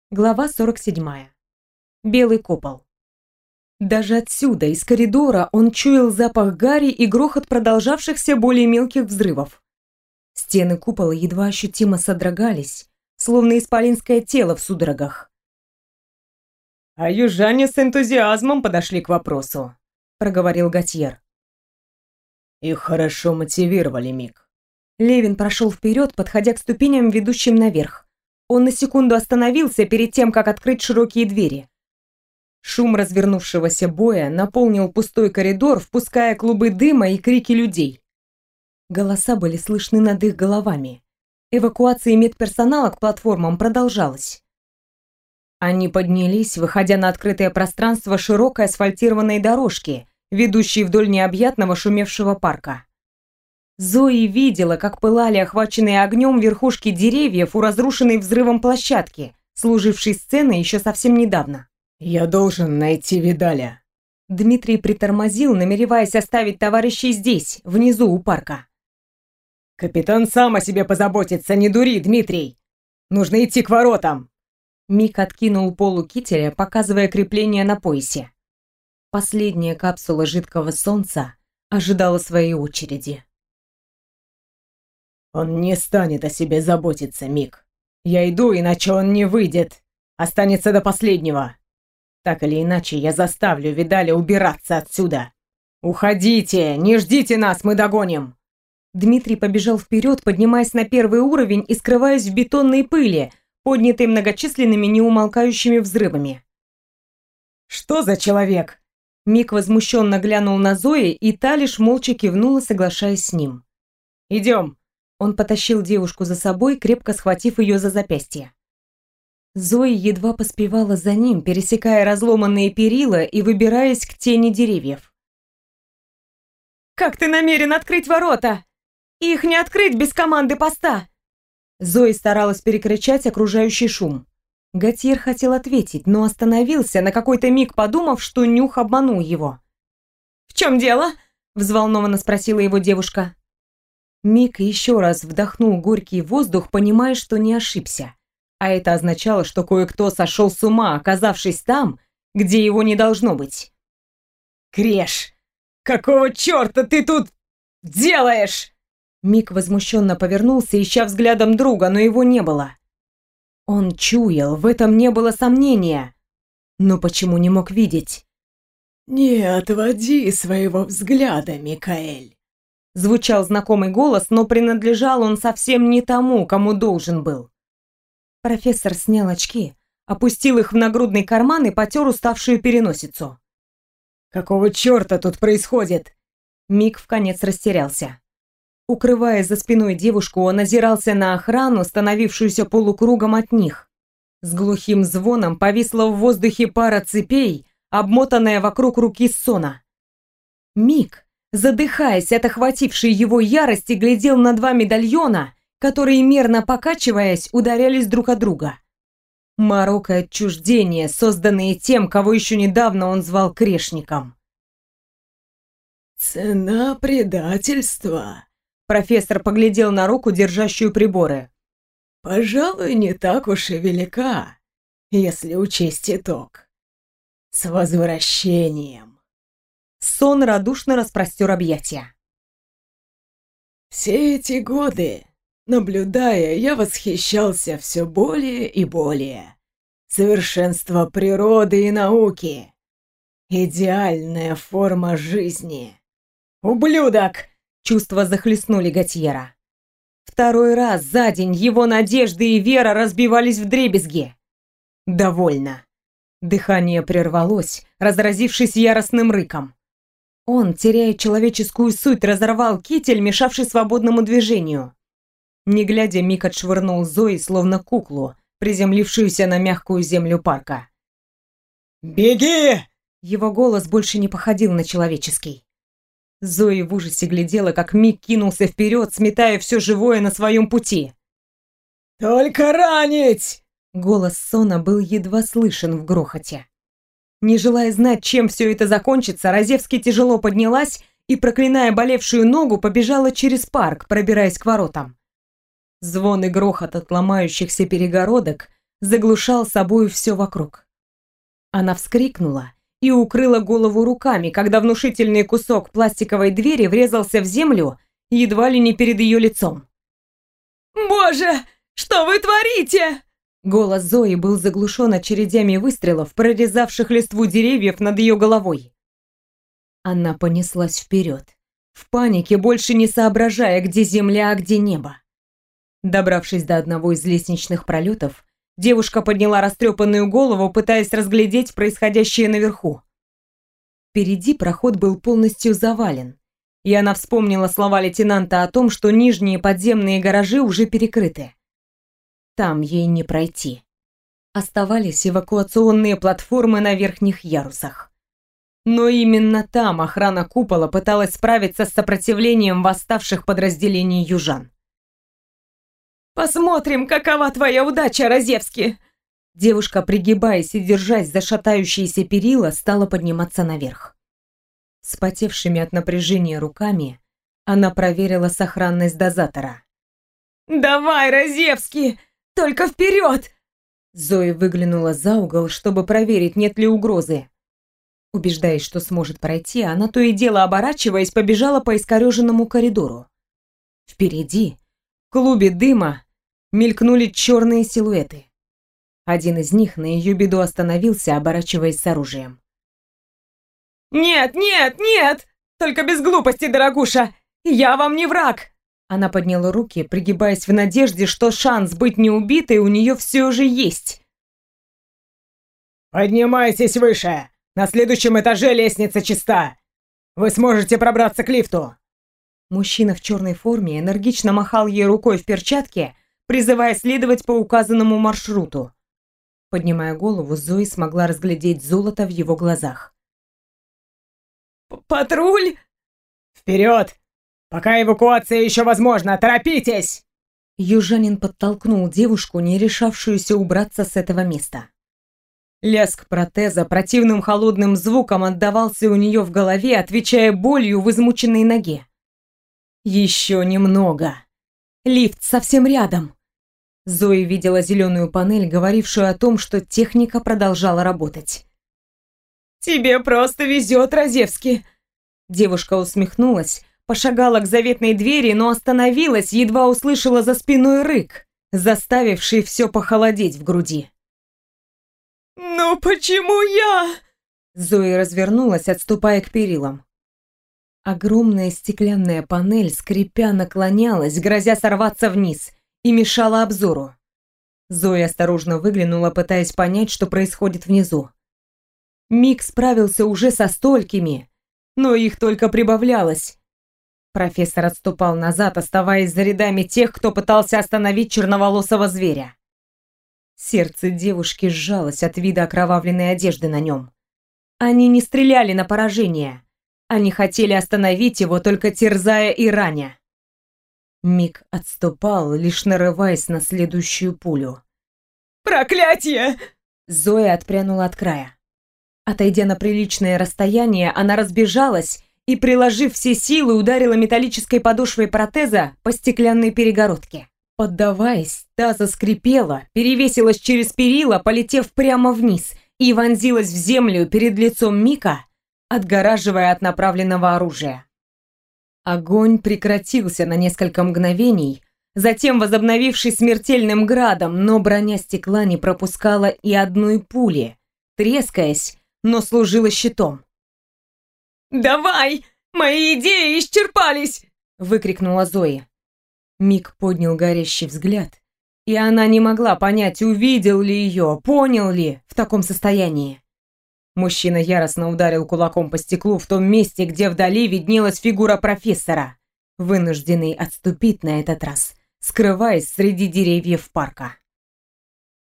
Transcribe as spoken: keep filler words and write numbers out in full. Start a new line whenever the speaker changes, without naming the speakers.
Глава сорок седьмая. Белый купол. Даже отсюда, из коридора, он чуял запах гари и грохот продолжавшихся более мелких взрывов. Стены купола едва ощутимо содрогались, словно исполинское тело в судорогах.
«А южане с энтузиазмом подошли к вопросу», — проговорил Готьер. «Их хорошо мотивировали, Мик».
Левин прошел вперед, подходя к ступеням, ведущим наверх. Он на секунду остановился перед тем, как открыть широкие двери. Шум развернувшегося боя наполнил пустой коридор, впуская клубы дыма и крики людей. Голоса были слышны над их головами. Эвакуация медперсонала к платформам продолжалась. Они поднялись, выходя на открытое пространство широкой асфальтированной дорожки, ведущей вдоль необъятного шумевшего парка. Зои видела, как пылали охваченные огнем верхушки деревьев у разрушенной взрывом площадки, служившей сценой еще совсем недавно.
«Я должен найти Видаля».
Дмитрий притормозил, намереваясь оставить товарищей здесь, внизу у парка.
«Капитан сам о себе позаботится, не дури, Дмитрий! Нужно идти к воротам!»
Мик откинул полу кителя, показывая крепление на поясе. Последняя капсула жидкого солнца ожидала своей очереди.
«Он не станет о себе заботиться, Мик. Я иду, иначе он не выйдет. Останется до последнего. Так или иначе, я заставлю Видаля убираться отсюда. Уходите, не ждите нас, мы догоним!»
Дмитрий побежал вперед, поднимаясь на первый уровень и скрываясь в бетонной пыли, поднятой многочисленными неумолкающими взрывами.
«Что за человек?»
Мик возмущенно глянул на Зои, и та лишь молча кивнула, соглашаясь с ним.
«Идем!»
Он потащил девушку за собой, крепко схватив ее за запястье. Зои едва поспевала за ним, пересекая разломанные перила и выбираясь к тени деревьев.
«Как ты намерен открыть ворота? Их не открыть без команды поста!»
Зои старалась перекричать окружающий шум. Готьер хотел ответить, но остановился, на какой-то миг подумав, что нюх обманул его.
«В чем дело?»
– взволнованно спросила его девушка. Мик еще раз вдохнул горький воздух, понимая, что не ошибся. А это означало, что кое-кто сошел с ума, оказавшись там, где его не должно быть.
«Креш, какого черта ты тут делаешь?»
Мик возмущенно повернулся, ища взглядом друга, но его не было. Он чуял, в этом не было сомнения. Но почему не мог видеть?
«Не отводи своего взгляда, Микаэль!»
Звучал знакомый голос, но принадлежал он совсем не тому, кому должен был. Профессор снял очки, опустил их в нагрудный карман и потер уставшую переносицу.
«Какого черта тут происходит?»
Мик вконец растерялся. Укрывая за спиной девушку, он озирался на охрану, становившуюся полукругом от них. С глухим звоном повисла в воздухе пара цепей, обмотанная вокруг руки Сона. Мик, задыхаясь от охватившей его ярости, глядел на два медальона, которые, мерно покачиваясь, ударялись друг о друга. Морок и отчуждение, созданные тем, кого еще недавно он звал грешником.
«Цена предательства», —
профессор поглядел на руку, держащую приборы.
«Пожалуй, не так уж и велика, если учесть итог. С возвращением».
Сон радушно распростер объятия.
«Все эти годы, наблюдая, я восхищался все более и более. Совершенство природы и науки. Идеальная форма жизни. Ублюдок!»
Чувства захлестнули Готьера. Второй раз за день его надежды и вера разбивались вдребезги. Довольно. Дыхание прервалось, разразившись яростным рыком. Он, теряя человеческую суть, разорвал китель, мешавший свободному движению. Не глядя, Мик отшвырнул Зои, словно куклу, приземлившуюся на мягкую землю парка.
«Беги!»
Его голос больше не походил на человеческий. Зои в ужасе глядела, как Мик кинулся вперед, сметая все живое на своем пути.
«Только ранить!»
Голос Сона был едва слышен в грохоте. Не желая знать, чем все это закончится, Розевский тяжело поднялась и, проклиная болевшую ногу, побежала через парк, пробираясь к воротам. Звон и грохот от ломающихся перегородок заглушал собою все вокруг. Она вскрикнула и укрыла голову руками, когда внушительный кусок пластиковой двери врезался в землю едва ли не перед ее лицом. «Боже, что вы творите?» Голос Зои был заглушен очередями выстрелов, прорезавших листву деревьев над ее головой. Она понеслась вперед, в панике, больше не соображая, где земля, а где небо. Добравшись до одного из лестничных пролетов, девушка подняла растрепанную голову, пытаясь разглядеть происходящее наверху. Впереди проход был полностью завален, и она вспомнила слова лейтенанта о том, что нижние подземные гаражи уже перекрыты. Там ей не пройти. Оставались эвакуационные платформы на верхних ярусах. Но именно там охрана купола пыталась справиться с сопротивлением восставших подразделений южан. «Посмотрим, какова твоя удача, Розевский!» Девушка, пригибаясь и держась за шатающиеся перила, стала подниматься наверх. Вспотевшими от напряжения руками она проверила сохранность дозатора. «Давай, Розевский! Только вперед!» Зоя выглянула за угол, чтобы проверить, нет ли угрозы. Убеждаясь, что сможет пройти, она то и дело, оборачиваясь, побежала по искореженному коридору. Впереди, в клубе дыма, мелькнули черные силуэты. Один из них на ее беду остановился, оборачиваясь с оружием. «Нет, нет, нет! Только без глупости, дорогуша! Я вам не враг!» Она подняла руки, пригибаясь в надежде, что шанс быть неубитой у нее все же есть.
«Поднимайтесь выше! На следующем этаже лестница чиста! Вы сможете пробраться к лифту!»
Мужчина в черной форме энергично махал ей рукой в перчатке, призывая следовать по указанному маршруту. Поднимая голову, Зои смогла разглядеть золото в его глазах. «Патруль?»
«Вперед! Пока эвакуация еще возможна, торопитесь!»
Южанин подтолкнул девушку, не решавшуюся убраться с этого места. Лязг протеза противным холодным звуком отдавался у нее в голове, отвечая болью в измученной ноге. Еще немного. Лифт совсем рядом. Зоя видела зеленую панель, говорившую о том, что техника продолжала работать. «Тебе просто везет, Розевский!» Девушка усмехнулась, пошагала к заветной двери, но остановилась, едва услышала за спиной рык, заставивший все похолодеть в груди. «Ну почему я?» Зоя развернулась, отступая к перилам. Огромная стеклянная панель, скрипя, наклонялась, грозя сорваться вниз, и мешала обзору. Зоя осторожно выглянула, пытаясь понять, что происходит внизу. Мик справился уже со столькими, но их только прибавлялось. Профессор отступал назад, оставаясь за рядами тех, кто пытался остановить черноволосого зверя. Сердце девушки сжалось от вида окровавленной одежды на нем. Они не стреляли на поражение. Они хотели остановить его, только терзая и раня. Мик отступал, лишь нарываясь на следующую пулю. «Проклятие!» Зоя отпрянула от края. Отойдя на приличное расстояние, она разбежалась и, приложив все силы, ударила металлической подошвой протеза по стеклянной перегородке. Поддаваясь, та заскрипела, перевесилась через перила, полетев прямо вниз, и вонзилась в землю перед лицом Мика, отгораживая от направленного оружия. Огонь прекратился на несколько мгновений, затем возобновившись смертельным градом, но броня стекла не пропускала и одной пули, трескаясь, но служила щитом. «Давай! Мои идеи исчерпались!» — выкрикнула Зоя. Мик поднял горящий взгляд, и она не могла понять, увидел ли ее, понял ли в таком состоянии. Мужчина яростно ударил кулаком по стеклу в том месте, где вдали виднелась фигура профессора, вынужденный отступить на этот раз, скрываясь среди деревьев парка.